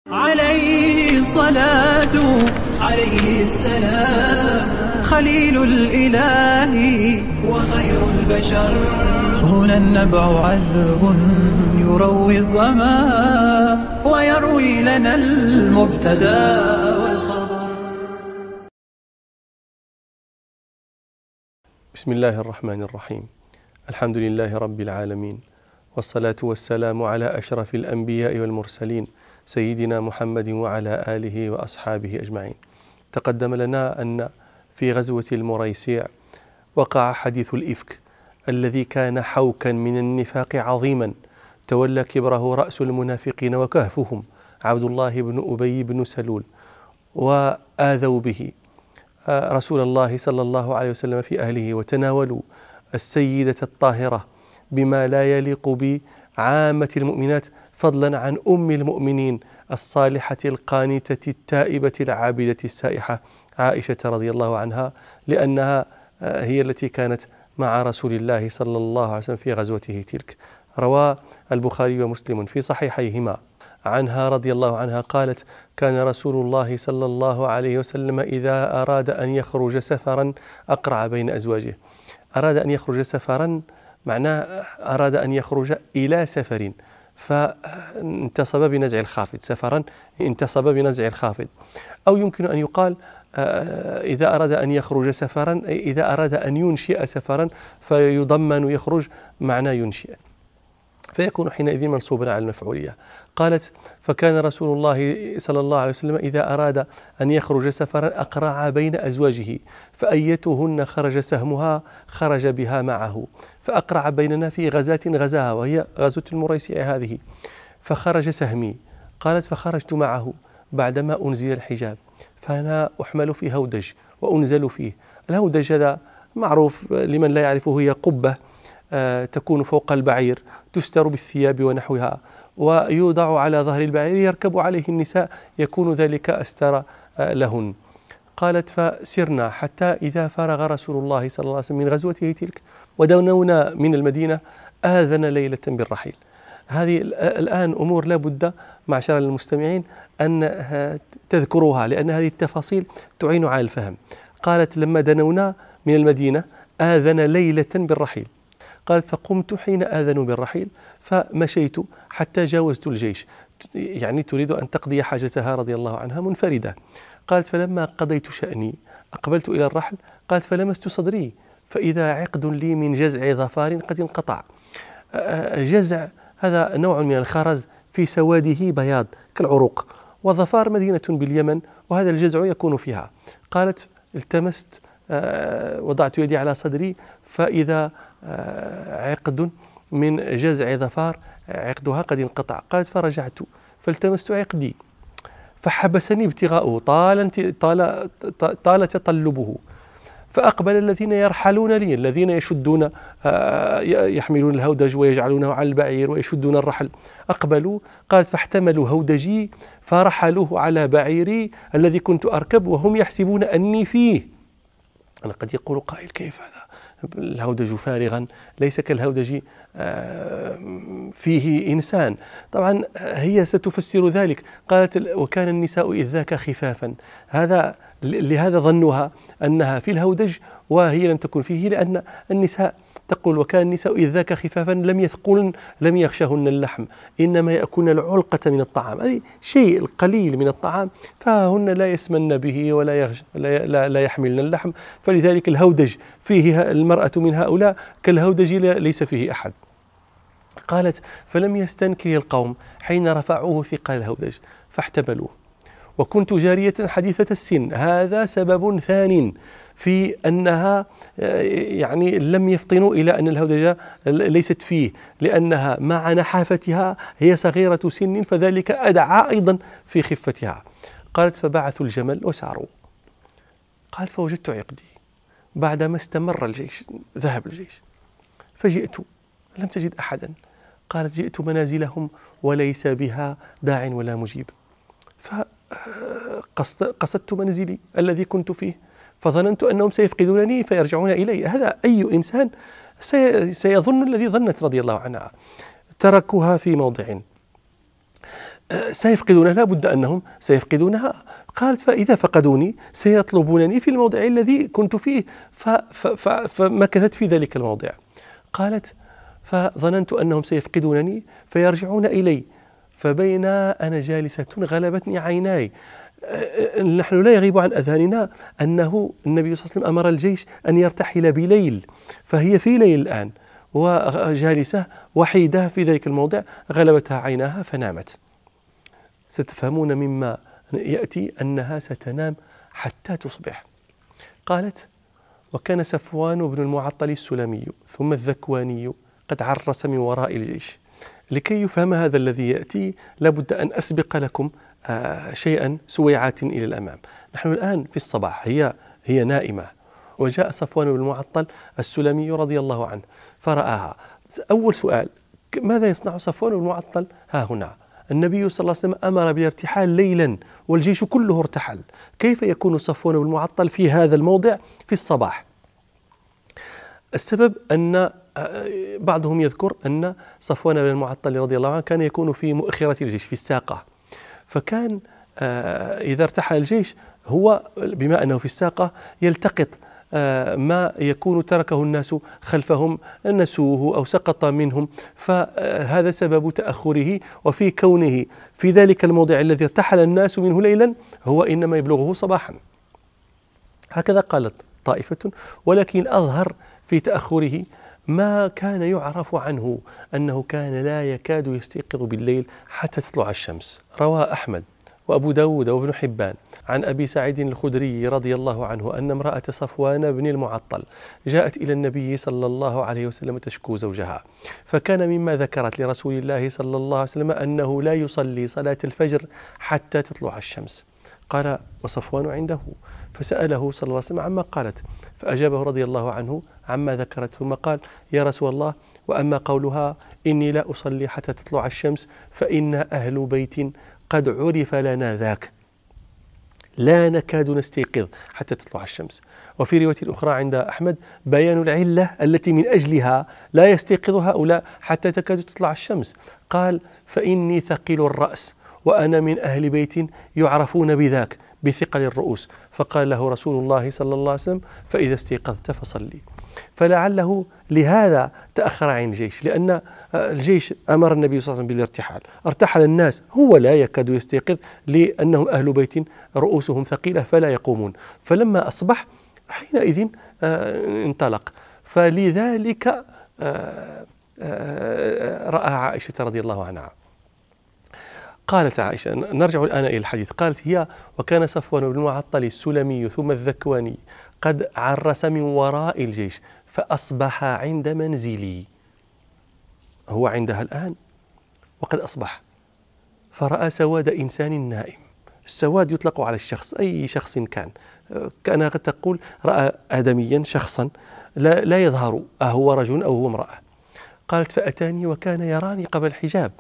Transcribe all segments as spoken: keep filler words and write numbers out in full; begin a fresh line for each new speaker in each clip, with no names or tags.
عليه الصلاة عليه السلام خليل الإله وخير البشر. هنا النبع عذب يروي الظما ويروي لنا المبتدى والخبر.
بسم الله الرحمن الرحيم. الحمد لله رب العالمين، والصلاة والسلام على أشرف الأنبياء والمرسلين سيدنا محمد وعلى آله وأصحابه أجمعين. تقدم لنا أن في غزوة المريسيع وقع حديث الإفك الذي كان حوكا من النفاق عظيما تولى كبره رأس المنافقين وكهفهم عبد الله بن أبي بن سلول، وآذوا به رسول الله صلى الله عليه وسلم في أهله، وتناولوا السيدة الطاهرة بما لا يليق بعامة المؤمنات، فضلا عن أم المؤمنين الصالحة القانتة التائبة العابدة السائحة عائشة رضي الله عنها، لأنها هي التي كانت مع رسول الله صلى الله عليه وسلم في غزوته تلك. روى البخاري ومسلم في صحيحيهما عنها رضي الله عنها قالت: كان رسول الله صلى الله عليه وسلم إذا أراد أن يخرج سفرا أقرع بين أزواجه. أراد أن يخرج سفرا معناه أراد أن يخرج إلى سفر، فانتصب بنزع الخافض، سفرا انتصب بنزع الخافض. أو يمكن أن يقال إذا أراد أن يخرج سفرا، إذا أراد أن ينشئ سفرا فيضمن يخرج معنى ينشئ، فيكون حينئذ منصوبا على المفعولية. قالت: فكان رسول الله صلى الله عليه وسلم إذا أراد أن يخرج سفرا أقرع بين أزواجه، فأيتهن خرج سهمها خرج بها معه، فأقرع بيننا في غزاة غزاها، وهي غزوة المريسيع هذه، فخرج سهمي. قالت: فخرجت معه بعدما أنزل الحجاب، فأنا أحمل في هودج وأنزل فيه. الهودج هذا معروف لمن لا يعرفه، هي قبة تكون فوق البعير تستر بالثياب ونحوها، ويوضع على ظهر البعير يركب عليه النساء، يكون ذلك أستر لهن. قالت: فسرنا حتى إذا فرغ رسول الله صلى الله عليه وسلم من غزوته تلك ودنونا من المدينة آذن ليلة بالرحيل. هذه الآن أمور لا بد معشر المستمعين أن تذكروها، لأن هذه التفاصيل تعين على الفهم. قالت: لما دنونا من المدينة آذن ليلة بالرحيل. قالت: فقمت حين آذنوا بالرحيل فمشيت حتى جاوزت الجيش، يعني تريد أن تقضي حاجتها رضي الله عنها منفردة. قالت: فلما قضيت شأني أقبلت إلى الرحل. قالت: فلمست صدري فإذا عقد لي من جزع ظفار قد انقطع. جزع هذا نوع من الخرز في سواده بياض كالعروق، وظفار مدينة باليمن وهذا الجزع يكون فيها. قالت: التمست وضعت يدي على صدري فإذا عقد من جزع ظفار عقدها قد انقطع. قالت: فرجعت فالتمست عقدي فحبسني ابتغاؤه، طال طال طال تطلبه. فأقبل الذين يرحلون لي، الذين يشدون يحملون الهودج ويجعلونه على البعير ويشدون الرحل، أقبلوا. قالت: فاحتملوا هودجي فرحلوه على بعيري الذي كنت أركب وهم يحسبون أني فيه. أنا قد يقول قائل: كيف هذا؟ الهودج فارغا ليس كالهودج فيه إنسان. طبعا هي ستفسر ذلك. قالت: وكان النساء إذ ذاك خفافا. هذا لهذا ظنها أنها في الهودج وهي لم تكن فيه، لأن النساء تقول: وكان النساء إذ ذاك خفافا لم يثقلن لم يخشهن اللحم، إنما يأكلن العلقة من الطعام، أي شيء القليل من الطعام، فهن لا يسمن به ولا يغش لا, لا يحملن اللحم. فلذلك الهودج فيه المرأة من هؤلاء كالهودج ليس فيه أحد. قالت: فلم يستنكر القوم حين رفعوه ثقال الهودج فاحتملوه، وكنت جارية حديثة السن. هذا سبب ثان في أنها يعني لم يفطنوا إلى أن الهودجة ليست فيه، لأنها مع نحافتها هي صغيرة سن، فذلك أدعى أيضا في خفتها. قالت: فبعثوا الجمل وساروا. قالت: فوجدت عقدي بعدما استمر الجيش، ذهب الجيش، فجئت لم تجد أحدا. قالت: جئت منازلهم وليس بها داع ولا مجيب، فقصدت منزلي الذي كنت فيه فظننت أنهم سيفقدونني فيرجعون إلي. هذا أي إنسان سيظن الذي ظنت رضي الله عنها. تركوها في موضع. سيفقدونها، لا بد أنهم سيفقدونها. قالت فإذا فقدوني سيطلبونني في الموضع الذي كنت فيه، فمكثت في ذلك الموضع. قالت فظننت أنهم سيفقدونني فيرجعون إلي، فبين أنا جالسة غلبتني عيناي. نحن لا يغيب عن أذهاننا أنه النبي صلى الله عليه وسلم أمر الجيش أن يرتحل بليل، فهي في ليل الآن وجالسة وحيدة في ذلك الموضع، غلبتها عيناها فنامت. ستفهمون مما يأتي أنها ستنام حتى تصبح. قالت وكان صفوان بن المعطل السلمي ثم الذكواني قد عرس من وراء الجيش. لكي يفهم هذا الذي يأتي لابد أن أسبق لكم آه شيئا سويعات إلى الأمام. نحن الآن في الصباح، هي هي نائمة، وجاء صفوان بن المعطل السلمي رضي الله عنه فرآها. أول سؤال، ماذا يصنع صفوان بن المعطل ها هنا؟ النبي صلى الله عليه وسلم أمر بالارتحال ليلا والجيش كله ارتحل، كيف يكون صفوان بن المعطل في هذا الموضع في الصباح؟ السبب أن بعضهم يذكر أن صفوان بن المعطل رضي الله عنه كان يكون في مؤخرة الجيش في الساقة، فكان إذا ارتحل الجيش هو بما أنه في الساقة يلتقط ما يكون تركه الناس خلفهم، نسوه أو سقط منهم، فهذا سبب تأخره. وفي كونه في ذلك الموضع الذي ارتحل الناس منه ليلا هو إنما يبلغه صباحا. هكذا قالت طائفة، ولكن الأظهر في تأخره ما كان يعرف عنه أنه كان لا يكاد يستيقظ بالليل حتى تطلع الشمس. روى أحمد وأبو داود وابن حبان عن أبي سعيد الخدري رضي الله عنه أن امرأة صفوان بن المعطل جاءت إلى النبي صلى الله عليه وسلم تشكو زوجها، فكان مما ذكرت لرسول الله صلى الله عليه وسلم أنه لا يصلي صلاة الفجر حتى تطلع الشمس. قال وصفوان عنده، فسأله صلى الله عليه وسلم عما قالت، فأجابه رضي الله عنه عما ذكرت، ثم قال يا رسول الله وأما قولها إني لا أصلي حتى تطلع الشمس فإن أهل بيت قد عرف لنا ذاك، لا نكاد نستيقظ حتى تطلع الشمس. وفي رواية أخرى عند أحمد بيان العلة التي من أجلها لا يستيقظ هؤلاء حتى تكاد تطلع الشمس. قال فإني ثقيل الرأس وأنا من أهل بيت يعرفون بذاك بثقل الرؤوس. فقال له رسول الله صلى الله عليه وسلم فإذا استيقظت فصلي. فلعله لهذا تأخر عن الجيش، لأن الجيش أمر النبي صلى الله عليه وسلم بالارتحال، ارتحل الناس، هو لا يكاد يستيقظ لأنهم أهل بيت رؤوسهم ثقيلة فلا يقومون. فلما أصبح حينئذ انطلق، فلذلك رأى عائشة رضي الله عنها. قالت عائشة، نرجع الآن إلى الحديث، قالت هي وكان صفوان بن المعطل السلمي ثم الذكواني قد عرس من وراء الجيش فأصبح عند منزلي. هو عندها الآن وقد أصبح، فرأى سواد إنسان نائم. السواد يطلق على الشخص، أي شخص كان، كان قد تقول رأى آدميا شخصا لا, لا يظهر أهو رجل أو هو امرأة. قالت فأتاني وكان يراني قبل الحجاب،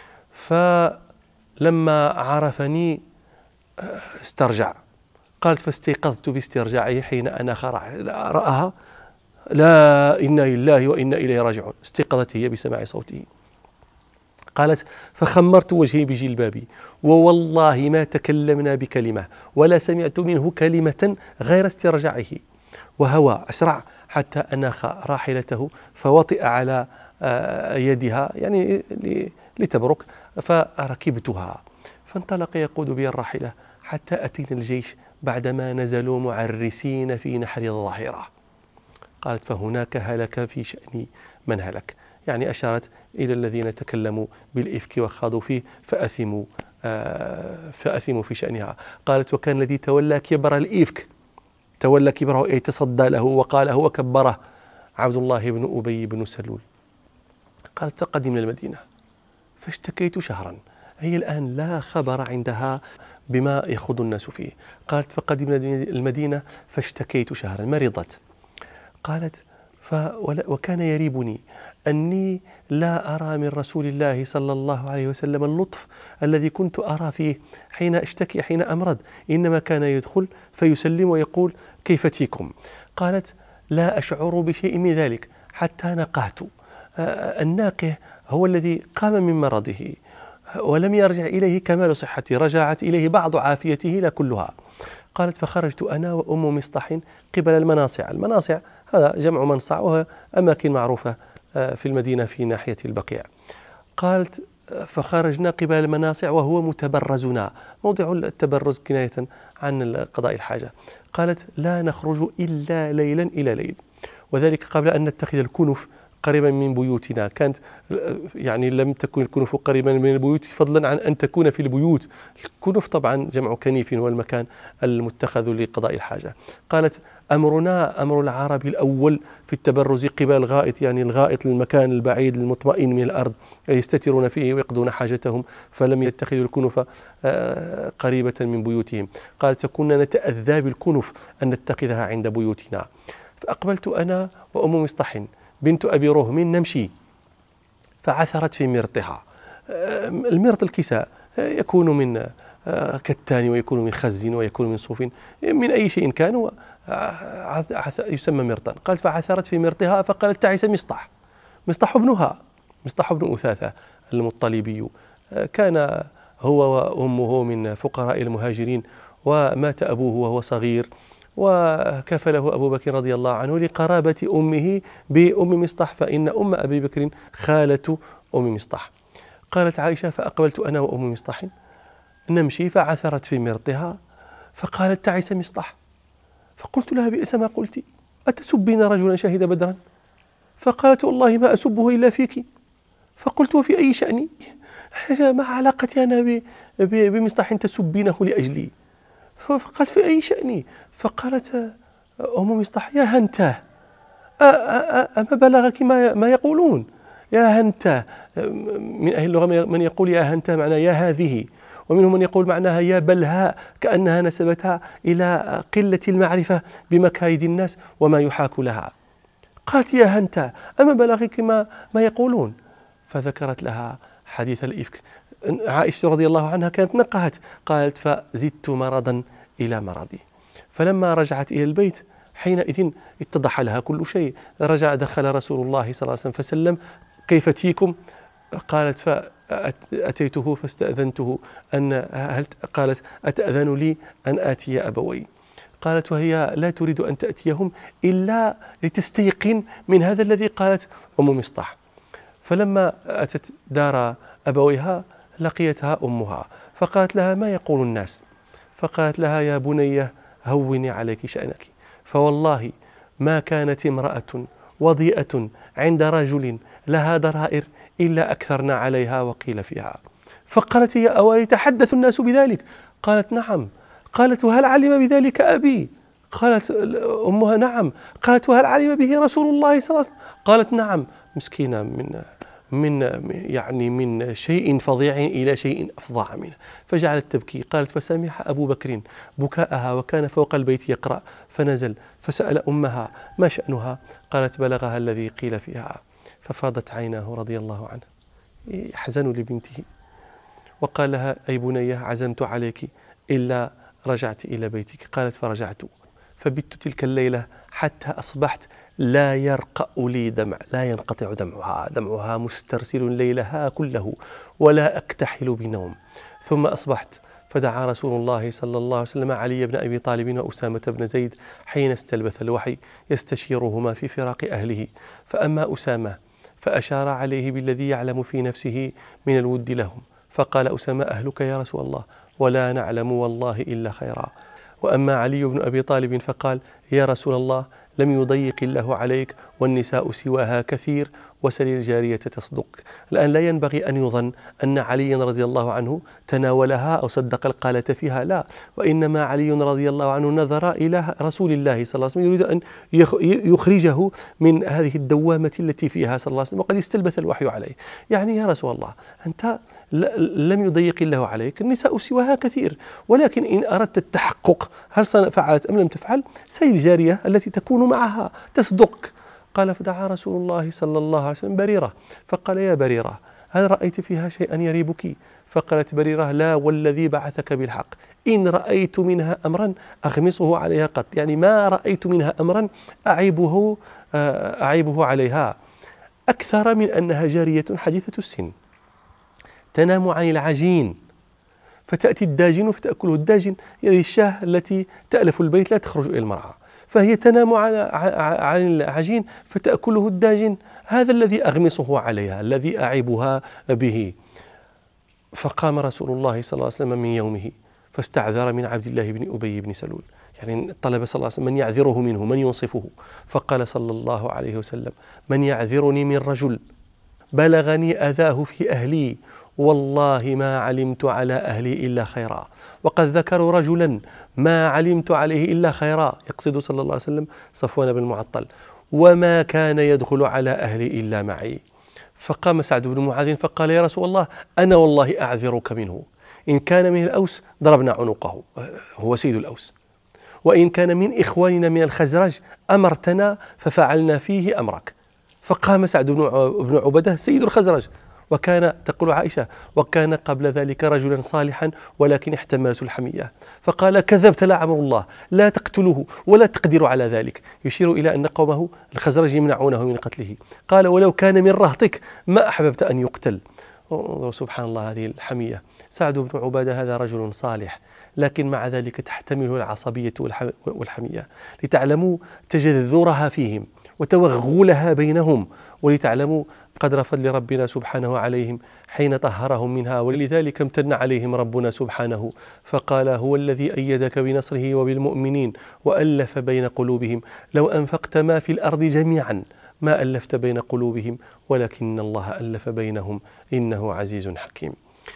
فلما عرفني استرجع. قالت فاستيقظت باسترجاعه حين أناخ رأها، لا إنا لله وإنا إليه راجعون. استيقظت هي بسماع صوته. قالت فخمرت وجهي بجلبابي ووالله ما تكلمنا بكلمة ولا سمعت منه كلمة غير استرجاعه، وهوى أسرع حتى أناخ راحلته فوطئ على يدها يعني لتبرك، فركبتها فانطلق يقود بي الراحلة حتى أتينا الجيش بعدما نزلوا معرسين في نحر الظاهرة. قالت فهناك هلك في شأن من هلك، يعني أشارت إلى الذين تكلموا بالإفك وخاضوا فيه فأثموا آه فأثموا في شأنها. قالت وكان الذي تولى كبر الإفك، تولى كبره أي تصدى له وقاله وكبره، عبد الله بن أبي بن سلول. قالت فقدمنا المدينة فاشتكيت شهرا، هي الآن لا خبر عندها بما يخوض الناس فيه. قالت فقدمنا المدينة فاشتكيت شهرا، مرضت. قالت وكان يريبني أني لا أرى من رسول الله صلى الله عليه وسلم اللطف الذي كنت أرى فيه حين أشتكي حين أمرض، إنما كان يدخل فيسلم ويقول كيف تيكم. قالت لا أشعر بشيء من ذلك حتى نقهت. الناقه هو الذي قام من مرضه، ولم يرجع إليه كمال صحته، رجعت إليه بعض عافيته لا كلها. قالت فخرجت أنا وأم مصطح قبل المناصع. المناصع هذا جمع منصع، وهي أماكن معروفة في المدينة في ناحية البقيع. قالت فخرجنا قبل المناصع وهو متبرزنا، موضع التبرز كناية عن قضاء الحاجة. قالت لا نخرج إلا ليلا إلى ليل، وذلك قبل أن نتخذ الكنف قريبا من بيوتنا. كانت يعني لم تكن الكنف قريبا من البيوت فضلا عن أن تكون في البيوت. الكنف طبعا جمع كنيف، هو المكان المتخذ لقضاء الحاجة. قالت أمرنا أمر العرب الأول في التبرز قبل الغائط، يعني الغائط المكان البعيد المطمئن من الأرض يستترون فيه ويقضون حاجتهم، فلم يتخذوا الكنف قريبة من بيوتهم. قالت فكنا نتأذى بالكنف أن نتخذها عند بيوتنا. فأقبلت أنا وأم مصطح بنت أبي رهم نمشي، فعثرت في مرطها. المرط الكساء يكون من كتان ويكون من خز ويكون من صوف، من أي شيء كان يسمى مرطا. قالت فعثرت في مرطها فقالت تعس مصطح. مصطح ابنها، مصطح ابن أثاثة المطلبي، كان هو وأمه من فقراء المهاجرين، ومات أبوه وهو صغير، وكفله أبو بكر رضي الله عنه لقرابة أمه بأم مصطح، فإن أم أبي بكر خالة أم مصطح. قالت عائشة فأقبلت أنا وأم مصطح نمشي، فعثرت في مرطها فقالت تعس مصطح. فقلت لها بئس ما قلت، أتسبين رجلا شهد بدرا؟ فقالت والله ما أسبه إلا فيك. فقلت وفي أي شأني؟ ما علاقتي أنا بمصطح تسبينه لأجلي؟ فقالت في أي شأني؟ فقالت أم مصطح يا هنتاه، أما بلغك ما يقولون؟ يا هنتاه، من أهل اللغة من يقول يا هنتاه معناه يا هذه، ومنهم من يقول معناها يا بلهاء، كأنها نسبتها إلى قلة المعرفة بمكايد الناس وما يحاك لها. قالت يا هنتاه أما بلغك ما, ما يقولون؟ فذكرت لها حديث الإفك. عائشة رضي الله عنها كانت نقهت، قالت فزدت مرضا إلى مرضي. فلما رجعت إلى البيت حينئذ اتضح لها كل شيء. رجع دخل رسول الله صلى الله عليه وسلم فسلم كيف تيكم؟ قالت فأتيته فاستأذنته أن هل قالت أتأذن لي أن آتي أبوي؟ قالت وهي لا تريد أن تأتيهم إلا لتستيقن من هذا الذي قالت أم مصطح. فلما أتت دار أبويها لقيتها أمها فقالت لها ما يقول الناس؟ فقالت لها يا بنية هوني عليك شأنك، فوالله ما كانت امرأة وضيئة عند رجل لها ضرائر إلا أكثرنا عليها وقيل فيها. فقالت يا أوى يتحدث الناس بذلك؟ قالت نعم. قالت وهل علم بذلك أبي؟ قالت أمها نعم. قالت وهل علم به رسول الله صلى الله عليه وسلم؟ قالت نعم. مسكينة من من يعني من شيء فظيع إلى شيء أفظع منه، فجعلت تبكي. قالت فسمع أبو بكر بكاءها وكان فوق البيت يقرأ، فنزل فسأل أمها ما شأنها؟ قالت بلغها الذي قيل فيها، ففاضت عيناه رضي الله عنه يحزن لبنته، وقال لها أي بنية عزمت عليك إلا رجعت إلى بيتك. قالت فرجعت فبت تلك الليلة حتى أصبحت لا يرقأ لي دمع، لا ينقطع دمعها، دمعها مسترسل ليلها كله ولا أكتحل بنوم. ثم أصبحت فدعا رسول الله صلى الله عليه وسلم علي بن أبي طالب وأسامة بن زيد حين استلبث الوحي يستشيرهما في فراق أهله. فأما أسامة فأشار عليه بالذي يعلم في نفسه من الود لهم، فقال أسامة أهلك يا رسول الله؟ ولا نعلم والله إلا خيرا. وأما علي بن أبي طالب فقال يا رسول الله لم يضيق الله عليك والنساء سواها كثير وسل الجارية تصدق. الآن لا ينبغي أن يظن أن علي رضي الله عنه تناولها أو صدق القالة فيها، لا، وإنما علي رضي الله عنه نظر إلى رسول الله صلى الله عليه وسلم يريد أن يخرجه من هذه الدوامة التي فيها صلى الله عليه وسلم وقد استلبث الوحي عليه. يعني يا رسول الله أنت لم يضيق الله عليك، النساء سواها كثير، ولكن إن أردت التحقق هل فعلت أم لم تفعل سل الجارية التي تكون معها تصدق. قال فدعا رسول الله صلى الله عليه وسلم بريرة فقال يا بريرة هل رأيت فيها شيئا يريبك؟ فقالت بريرة لا والذي بعثك بالحق إن رأيت منها أمرا أغمصه عليها قط، يعني ما رأيت منها أمرا أعيبه, أعيبه عليها أكثر من أنها جارية حديثة السن تنام عن العجين، فتأتي الداجن فتأكله الداجن، يعني الشاة التي تألف البيت لا تخرج إلى المرعى، فهي تنام على عن العجين فتأكله الداجن، هذا الذي أغمصه عليها، الذي أعيبها به. فقام رسول الله صلى الله عليه وسلم من يومه فاستعذر من عبد الله بن أبي بن سلول، يعني طلب صلى الله عليه وسلم من يعذره منه، من ينصفه. فقال صلى الله عليه وسلم: من يعذرني من رجل بلغني أذاه في أهلي والله ما علمت على أهلي إلا خيرا، وقد ذكروا رجلا ما علمت عليه إلا خيرا، يقصد صلى الله عليه وسلم صفوان بن المعطل، وما كان يدخل على أهلي إلا معي. فقام سعد بن معاذ فقال: يا رسول الله أنا والله أعذرك منه، إن كان من الأوس ضربنا عنقه، هو سيد الأوس، وإن كان من إخواننا من الخزرج أمرتنا ففعلنا فيه أمرك. فقام سعد بن عبادة سيد الخزرج، وكان تقول عائشة وكان قبل ذلك رجلا صالحا ولكن احتملته الحمية، فقال: كذبت لا عمر الله، لا تقتله ولا تقدر على ذلك، يشير إلى أن قومه الخزرج يمنعونه من قتله. قال: ولو كان من رهطك ما أحببت أن يقتل. سبحان الله، هذه الحمية. سعد بن عبادة هذا رجل صالح، لكن مع ذلك تحتمله العصبية والحمية، لتعلموا تجذرها فيهم وتوغلها بينهم، ولتعلموا قدر فضل ربنا سبحانه عليهم حين طهرهم منها. ولذلك امتن عليهم ربنا سبحانه فقال: هو الذي أيدك بنصره وبالمؤمنين وألف بين قلوبهم لو أنفقت ما في الأرض جميعا ما ألفت بين قلوبهم ولكن الله ألف بينهم إنه عزيز حكيم.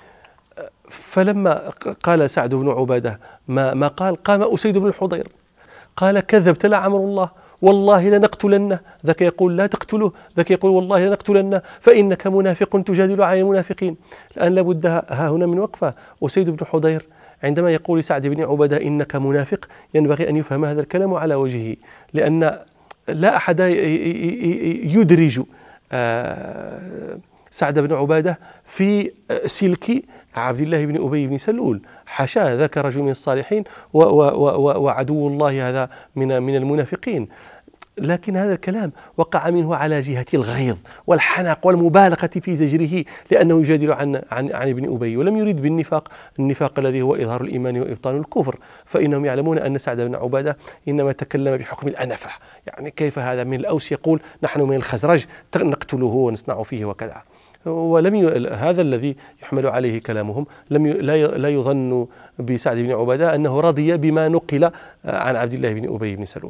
فلما قال سعد بن عبادة ما, ما قال، قام أسيد بن الحضير قال: كذبت لا عمر الله، والله لنقتلنه. ذاك يقول لا تقتله، ذاك يقول والله لنقتلنه فإنك منافق تجادل عن المنافقين. الآن لابد ها هنا من وقفة. أسيد بن حضير عندما يقول سعد بن عبادة إنك منافق ينبغي أن يفهم هذا الكلام على وجهه، لأن لا أحد يدرج سعد بن عبادة في سلك عبد الله بن أبي بن سلول، حاشاه، ذاك رجل من الصالحين وعدو الله هذا من من المنافقين. لكن هذا الكلام وقع منه على جهة الغيظ والحنق والمبالغة في زجره، لأنه يجادل عن عن عن ابن أبي، ولم يريد بالنفاق النفاق الذي هو إظهار الإيمان وإبطان الكفر، فإنهم يعلمون أن سعد بن عبادة إنما تكلم بحكم الأنفة، يعني كيف هذا من الأوس يقول نحن من الخزرج نقتله ونصنع فيه وكذا. ولم ي... هذا الذي يحمل عليه كلامهم، لم ي... لا يظن بسعد بن عبادة أنه رضي بما نقل عن عبد الله بن أبي بن سلول.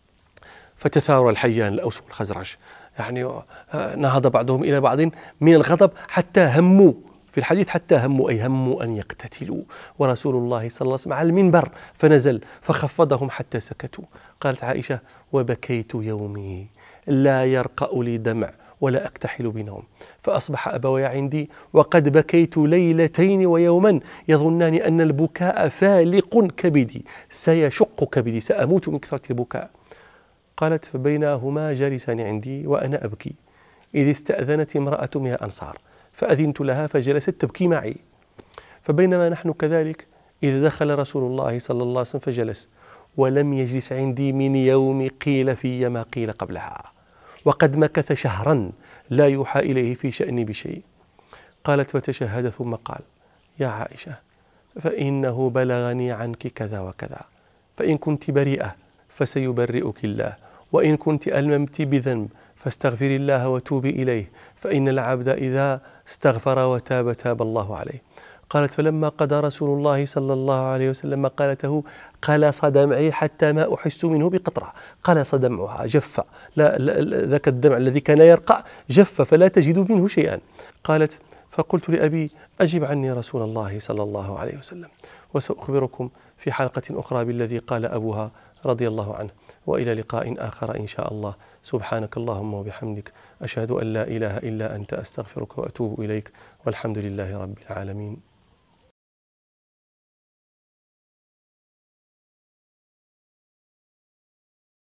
فتثار الحيان الأوس والخزرج، يعني نهض بعضهم إلى بعض من الغضب حتى هموا في الحديث، حتى هموا أي هموا أن يقتتلوا، ورسول الله صلى الله عليه وسلم على المنبر فنزل فخفضهم حتى سكتوا. قالت عائشة: وبكيت يومي لا يرقأ لي دمع ولا أكتحل بنوم، فأصبح أبوي عندي وقد بكيت ليلتين ويوما يظنان أن البكاء فالق كبدي، سيشق كبدي، سأموت من كثرة البكاء. قالت: فبينهما جالسان عندي وأنا أبكي إذ استأذنت امرأة من الأنصار فأذنت لها فجلست تبكي معي، فبينما نحن كذلك إذ دخل رسول الله صلى الله عليه وسلم فجلس، ولم يجلس عندي من يوم قيل في ما قيل قبلها، وقد مكث شهرا لا يوحى إليه في شأني بشيء. قالت: فتشهد ثم قال: يا عائشة فإنه بلغني عنك كذا وكذا، فإن كنت بريئة فسيبرئك الله، وإن كنت ألممت بذنب فاستغفري الله وتوبي إليه، فإن العبد إذا استغفر وتاب تاب الله عليه. قالت: فلما قضى رسول الله صلى الله عليه وسلم قالته قلص دمعي حتى ما أحس منه بقطرة، قلص دمعها، جف، لا ذاك الدمع الذي كان يرقع جف فلا تجد منه شيئا. قالت: فقلت لأبي: أجب عني رسول الله صلى الله عليه وسلم، وسأخبركم في حلقة أخرى بالذي قال أبوها رضي الله عنه، وإلى لقاء آخر إن شاء الله. سبحانك اللهم وبحمدك، أشهد أن لا إله إلا أنت، أستغفرك وأتوب إليك، والحمد لله رب العالمين.